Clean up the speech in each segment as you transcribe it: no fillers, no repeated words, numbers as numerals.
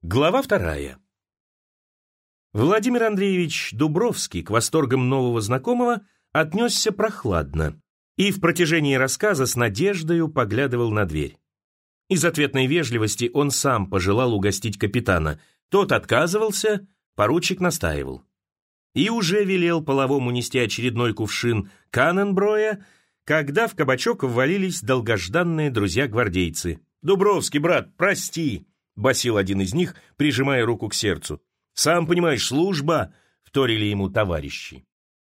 Глава 2. Владимир Андреевич Дубровский к восторгам нового знакомого отнесся прохладно и в протяжении рассказа с надеждою поглядывал на дверь. Из ответной вежливости он сам пожелал угостить капитана. Тот отказывался, поручик настаивал. И уже велел половому нести очередной кувшин Каненброя, когда в кабачок ввалились долгожданные друзья-гвардейцы. «Дубровский, брат, прости!» — басил один из них, прижимая руку к сердцу. «Сам понимаешь, служба!» — вторили ему товарищи.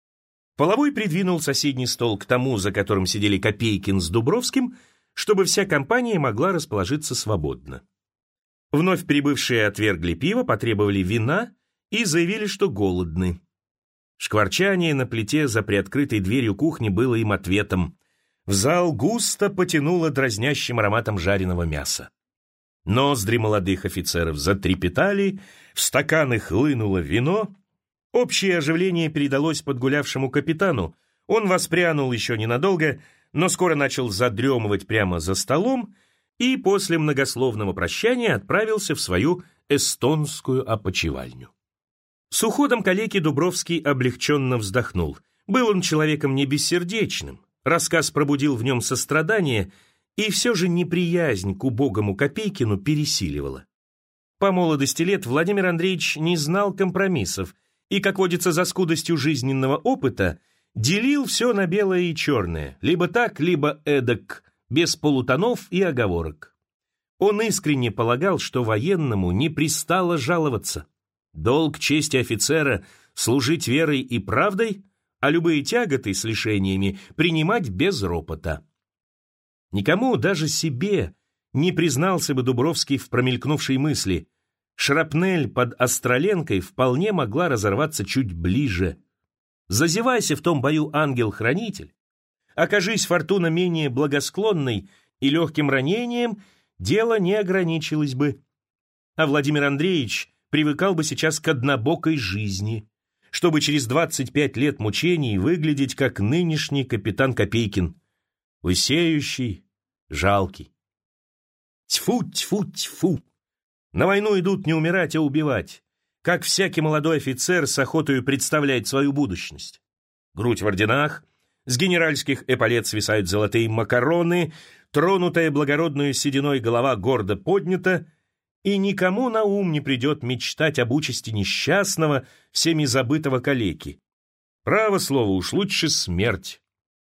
Половой придвинул соседний стол к тому, за которым сидели Копейкин с Дубровским, чтобы вся компания могла расположиться свободно. Вновь прибывшие отвергли пиво, потребовали вина и заявили, что голодны. Шкварчание на плите за приоткрытой дверью кухни было им ответом. В зал густо потянуло дразнящим ароматом жареного мяса. Ноздри молодых офицеров затрепетали, в стаканы хлынуло вино. Общее оживление передалось подгулявшему капитану. Он воспрянул еще ненадолго, но скоро начал задремывать прямо за столом и после многословного прощания отправился в свою эстонскую опочивальню. С уходом калеки Дубровский облегченно вздохнул. Был он человеком не бессердечным. Рассказ пробудил в нем сострадание, и все же неприязнь к убогому Копейкину пересиливала. По молодости лет Владимир Андреевич не знал компромиссов и, как водится за скудостью жизненного опыта, делил все на белое и черное, либо так, либо эдак, без полутонов и оговорок. Он искренне полагал, что военному не пристало жаловаться. Долг чести офицера — служить верой и правдой, а любые тяготы с лишениями принимать без ропота. Никому, даже себе, не признался бы Дубровский в промелькнувшей мысли. Шрапнель под Остроленкой вполне могла разорваться чуть ближе. Зазевайся в том бою ангел-хранитель, окажись фортуна менее благосклонной и легким ранением, дело не ограничилось бы. А Владимир Андреевич привыкал бы сейчас к однобокой жизни, чтобы через 25 лет мучений выглядеть как нынешний капитан Копейкин, лысеющий, жалкий. Тьфу, тьфу, тьфу! На войну идут не умирать, а убивать, как всякий молодой офицер с охотою представляет свою будущность. Грудь в орденах, с генеральских эполет свисают золотые макароны, тронутая благородную сединой голова гордо поднята, и никому на ум не придет мечтать об участи несчастного, всеми забытого калеки. Право слово, уж лучше смерть.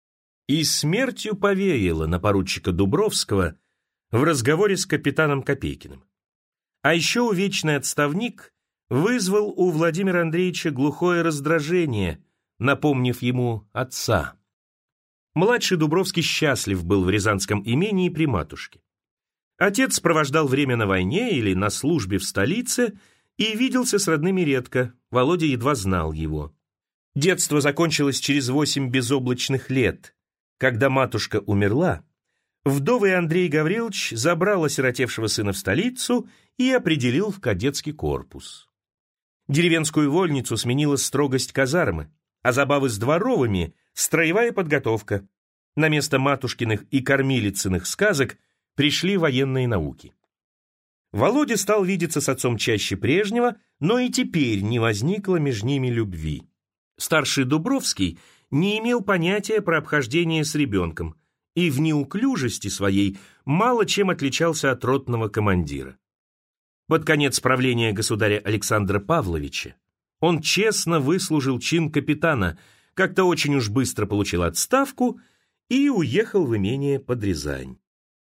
И смертью повеяло на поручика Дубровского в разговоре с капитаном Копейкиным. А еще увечный отставник вызвал у Владимира Андреевича глухое раздражение, напомнив ему отца. Младший Дубровский счастлив был в рязанском имении при матушке. Отец провождал время на войне или на службе в столице и виделся с родными редко, Володя едва знал его. Детство закончилось через 8 безоблачных лет. Когда матушка умерла, вдовый Андрей Гаврилович забрал осиротевшего сына в столицу и определил в кадетский корпус. Деревенскую вольницу сменила строгость казармы, а забавы с дворовыми — строевая подготовка. На место матушкиных и кормилицыных сказок пришли военные науки. Володя стал видеться с отцом чаще прежнего, но и теперь не возникло между ними любви. Старший Дубровский не имел понятия про обхождение с ребенком и в неуклюжести своей мало чем отличался от ротного командира. Под конец правления государя Александра Павловича он честно выслужил чин капитана, как-то очень уж быстро получил отставку и уехал в имение под Рязань.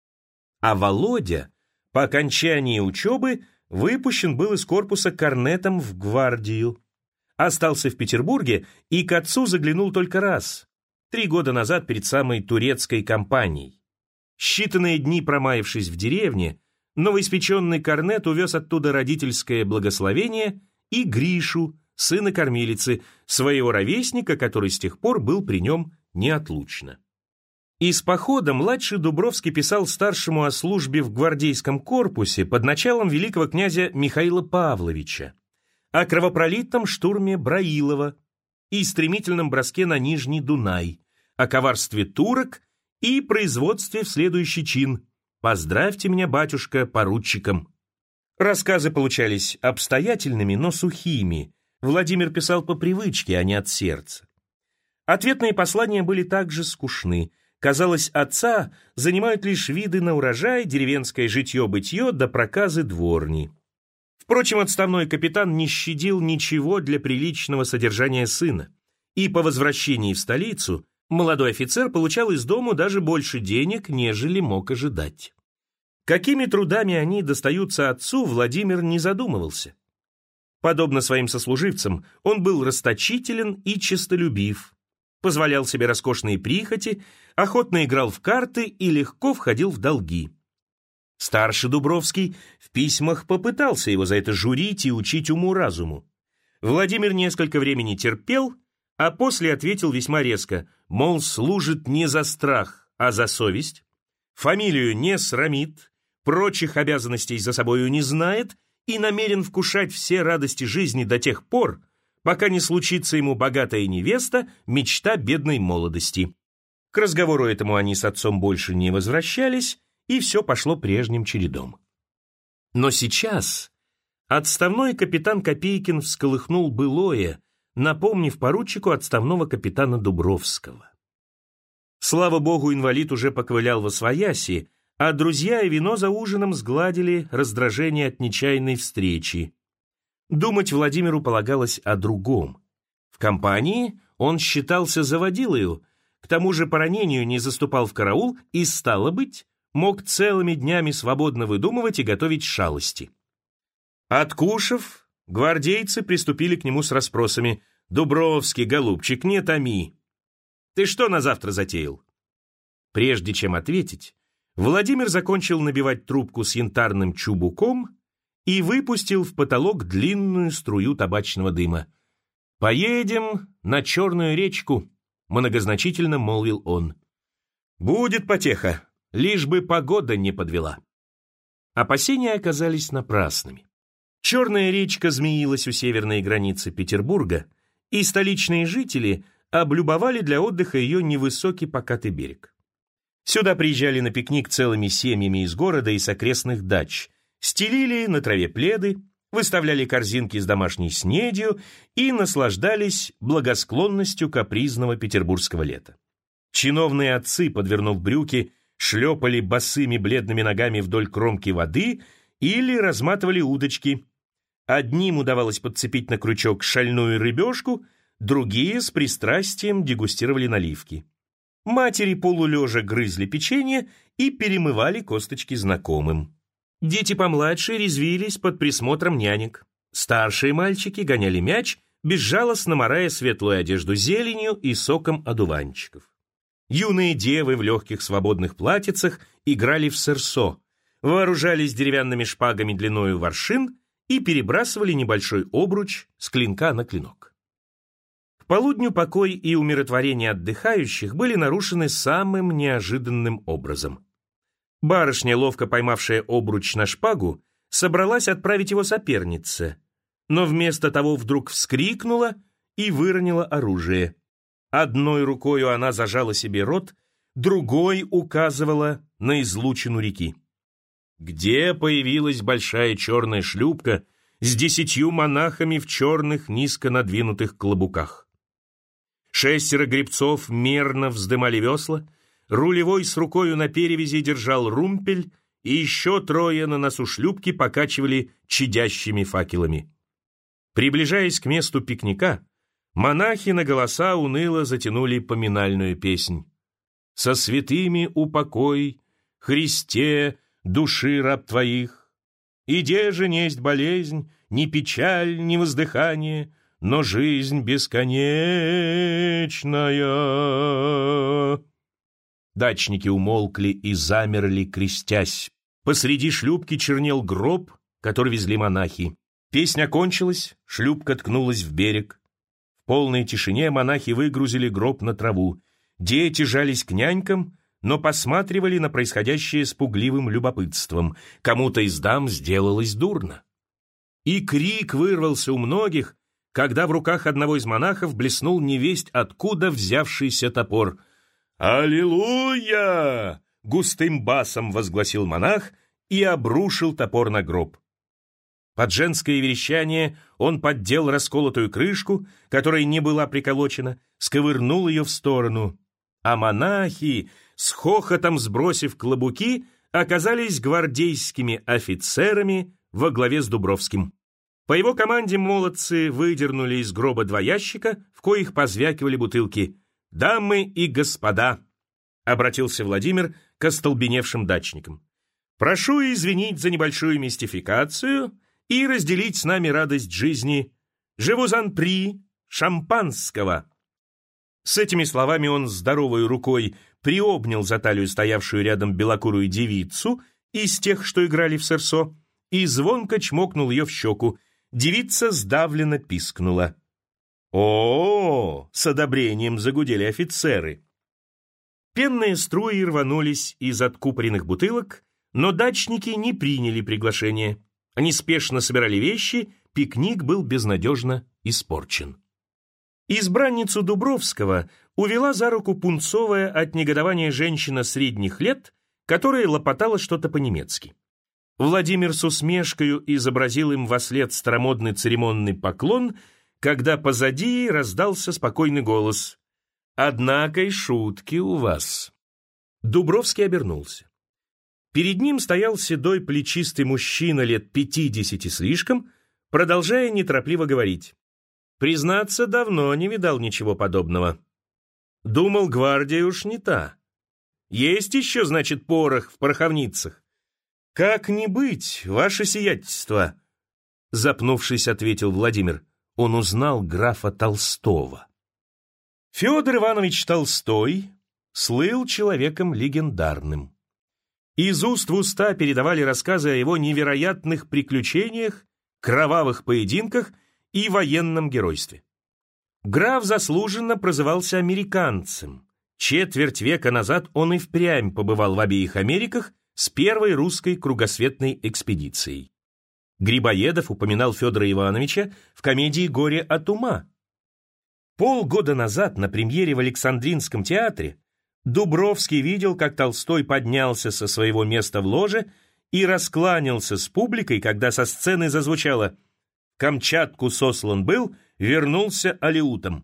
А Володя по окончании учебы выпущен был из корпуса корнетом в гвардию. Остался в Петербурге и к отцу заглянул только раз, 3 года назад перед самой турецкой кампанией. Считанные дни промаявшись в деревне, новоиспеченный корнет увез оттуда родительское благословение и Гришу, сына кормилицы, своего ровесника, который с тех пор был при нем неотлучно. Из похода младший Дубровский писал старшему о службе в гвардейском корпусе под началом великого князя Михаила Павловича, о кровопролитном штурме Браилова и стремительном броске на Нижний Дунай, о коварстве турок и производстве в следующий чин «Поздравьте меня, батюшка, поручиком». Рассказы получались обстоятельными, но сухими. Владимир писал по привычке, а не от сердца. Ответные послания были также скучны. Казалось, отца занимают лишь виды на урожай, деревенское житье-бытье да проказы дворни. Впрочем, отставной капитан не щадил ничего для приличного содержания сына. И по возвращении в столицу молодой офицер получал из дому даже больше денег, нежели мог ожидать. Какими трудами они достаются отцу, Владимир не задумывался. Подобно своим сослуживцам, он был расточителен и честолюбив, позволял себе роскошные прихоти, охотно играл в карты и легко входил в долги. Старший Дубровский в письмах попытался его за это журить и учить уму-разуму. Владимир несколько времени терпел, а после ответил весьма резко, мол, служит не за страх, а за совесть, фамилию не срамит, прочих обязанностей за собою не знает и намерен вкушать все радости жизни до тех пор, пока не случится ему богатая невеста, мечта бедной молодости. К разговору этому они с отцом больше не возвращались, и все пошло прежним чередом. Но сейчас отставной капитан Копейкин всколыхнул былое, напомнив поручику отставного капитана Дубровского. Слава богу, инвалид уже поковылял восвояси, а друзья и вино за ужином сгладили раздражение от нечаянной встречи. Думать Владимиру полагалось о другом. В компании он считался заводилою, к тому же по ранению не заступал в караул и, стало быть, мог целыми днями свободно выдумывать и готовить шалости. Откушав, гвардейцы приступили к нему с расспросами. «Дубровский, голубчик, не томи. Ты что на завтра затеял?» Прежде чем ответить, Владимир закончил набивать трубку с янтарным чубуком и выпустил в потолок длинную струю табачного дыма. «Поедем на Черную речку», — многозначительно молвил он. «Будет потеха, лишь бы погода не подвела». Опасения оказались напрасными. Черная речка змеилась у северной границы Петербурга, и столичные жители облюбовали для отдыха ее невысокий покатый берег. Сюда приезжали на пикник целыми семьями из города и с окрестных дач, стелили на траве пледы, выставляли корзинки с домашней снедью и наслаждались благосклонностью капризного петербургского лета. Чиновные отцы, подвернув брюки, шлепали босыми бледными ногами вдоль кромки воды или разматывали удочки. Одним удавалось подцепить на крючок шальную рыбешку, другие с пристрастием дегустировали наливки. Матери полулежа грызли печенье и перемывали косточки знакомым. Дети помладше резвились под присмотром нянек. Старшие мальчики гоняли мяч, безжалостно морая светлую одежду зеленью и соком одуванчиков. Юные девы в легких свободных платьицах играли в сырсо, вооружались деревянными шпагами длиною в аршин и перебрасывали небольшой обруч с клинка на клинок. К полудню покой и умиротворение отдыхающих были нарушены самым неожиданным образом. Барышня, ловко поймавшая обруч на шпагу, собралась отправить его сопернице, но вместо того вдруг вскрикнула и выронила оружие. Одной рукою она зажала себе рот, другой указывала на излучину реки. Где появилась большая черная шлюпка с 10 монахами в черных низко надвинутых клобуках. 6 гребцов мерно вздымали весла, рулевой с рукою на перевязи держал румпель, и еще 3 на носу шлюпки покачивали чадящими факелами. Приближаясь к месту пикника, монахи на голоса уныло затянули поминальную песнь. «Со святыми упокой, Христе, души раб твоих, и де же несть болезнь, ни печаль, ни воздыхание, но жизнь бесконечная». Дачники умолкли и замерли, крестясь. Посреди шлюпки чернел гроб, который везли монахи. Песня кончилась, шлюпка ткнулась в берег. В полной тишине монахи выгрузили гроб на траву. Дети жались к нянькам, но посматривали на происходящее с пугливым любопытством. Кому-то из дам сделалось дурно. И крик вырвался у многих, когда в руках одного из монахов блеснул невесть откуда взявшийся топор. «Аллилуйя!» — густым басом возгласил монах и обрушил топор на гроб. Под женское верещание он поддел расколотую крышку, которая не была приколочена, сковырнул ее в сторону. А монахи, с хохотом сбросив клобуки, оказались гвардейскими офицерами во главе с Дубровским. По его команде молодцы выдернули из гроба 2 ящика, в коих позвякивали бутылки. «Дамы и господа», — обратился Владимир к остолбеневшим дачникам, «прошу извинить за небольшую мистификацию и разделить с нами радость жизни. Живузан при шампанского». С этими словами он здоровой рукой приобнял за талию стоявшую рядом белокурую девицу из тех, что играли в сэрсо, и звонко чмокнул ее в щеку. Девица сдавленно пискнула. «О-о-о!» — с одобрением загудели офицеры. Пенные струи рванулись из откупоренных бутылок, но дачники не приняли приглашение. Они спешно собирали вещи, пикник был безнадежно испорчен. Избранницу Дубровского увела за руку пунцовая от негодования женщина средних лет, которая лопотала что-то по-немецки. Владимир с усмешкою изобразил им вослед старомодный церемонный поклон, когда позади раздался спокойный голос: «Однако и шутки у вас». Дубровский обернулся. Перед ним стоял седой плечистый мужчина лет 50 слишком, продолжая неторопливо говорить. Признаться, давно не видал ничего подобного. Думал, гвардия уж не та. Есть еще, значит, порох в пороховницах. Как не быть, ваше сиятельство? Запнувшись, ответил Владимир. Он узнал графа Толстого. Федор Иванович Толстой слыл человеком легендарным. Из уст в уста передавали рассказы о его невероятных приключениях, кровавых поединках и военном геройстве. Граф заслуженно прозывался американцем. Четверть века назад он и впрямь побывал в обеих Америках с первой русской кругосветной экспедицией. Грибоедов упоминал Федора Ивановича в комедии «Горе от ума». Полгода назад на премьере в Александринском театре Дубровский видел, как Толстой поднялся со своего места в ложе и раскланялся с публикой, когда со сцены зазвучало «Камчатку сослан был, вернулся алеутом».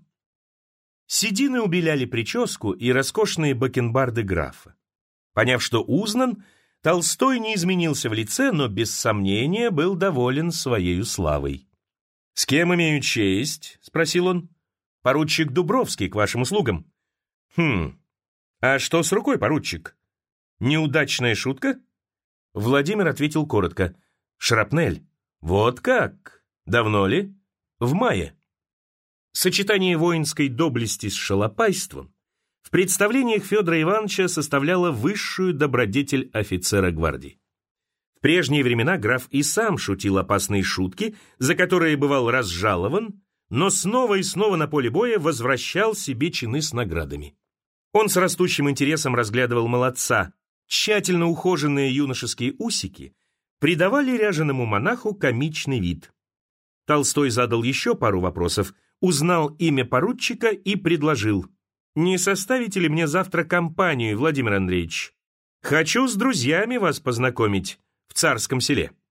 Седины убеляли прическу и роскошные бакенбарды графа. Поняв, что узнан, Толстой не изменился в лице, но без сомнения был доволен своей славой. «С кем имею честь?» — спросил он. «Поручик Дубровский, к вашим услугам». «Хм, а что с рукой, поручик? Неудачная шутка?» Владимир ответил коротко. «Шрапнель». «Вот как? Давно ли?» «В мае». Сочетание воинской доблести с шалопайством в представлениях Федора Ивановича составляло высшую добродетель офицера гвардии. В прежние времена граф и сам шутил опасные шутки, за которые бывал разжалован, но снова и снова на поле боя возвращал себе чины с наградами. Он с растущим интересом разглядывал молодца. Тщательно ухоженные юношеские усики придавали ряженому монаху комичный вид. Толстой задал еще пару вопросов, узнал имя поручика и предложил: «Не составите ли мне завтра компанию, Владимир Андреевич? Хочу с друзьями вас познакомить в Царском Селе».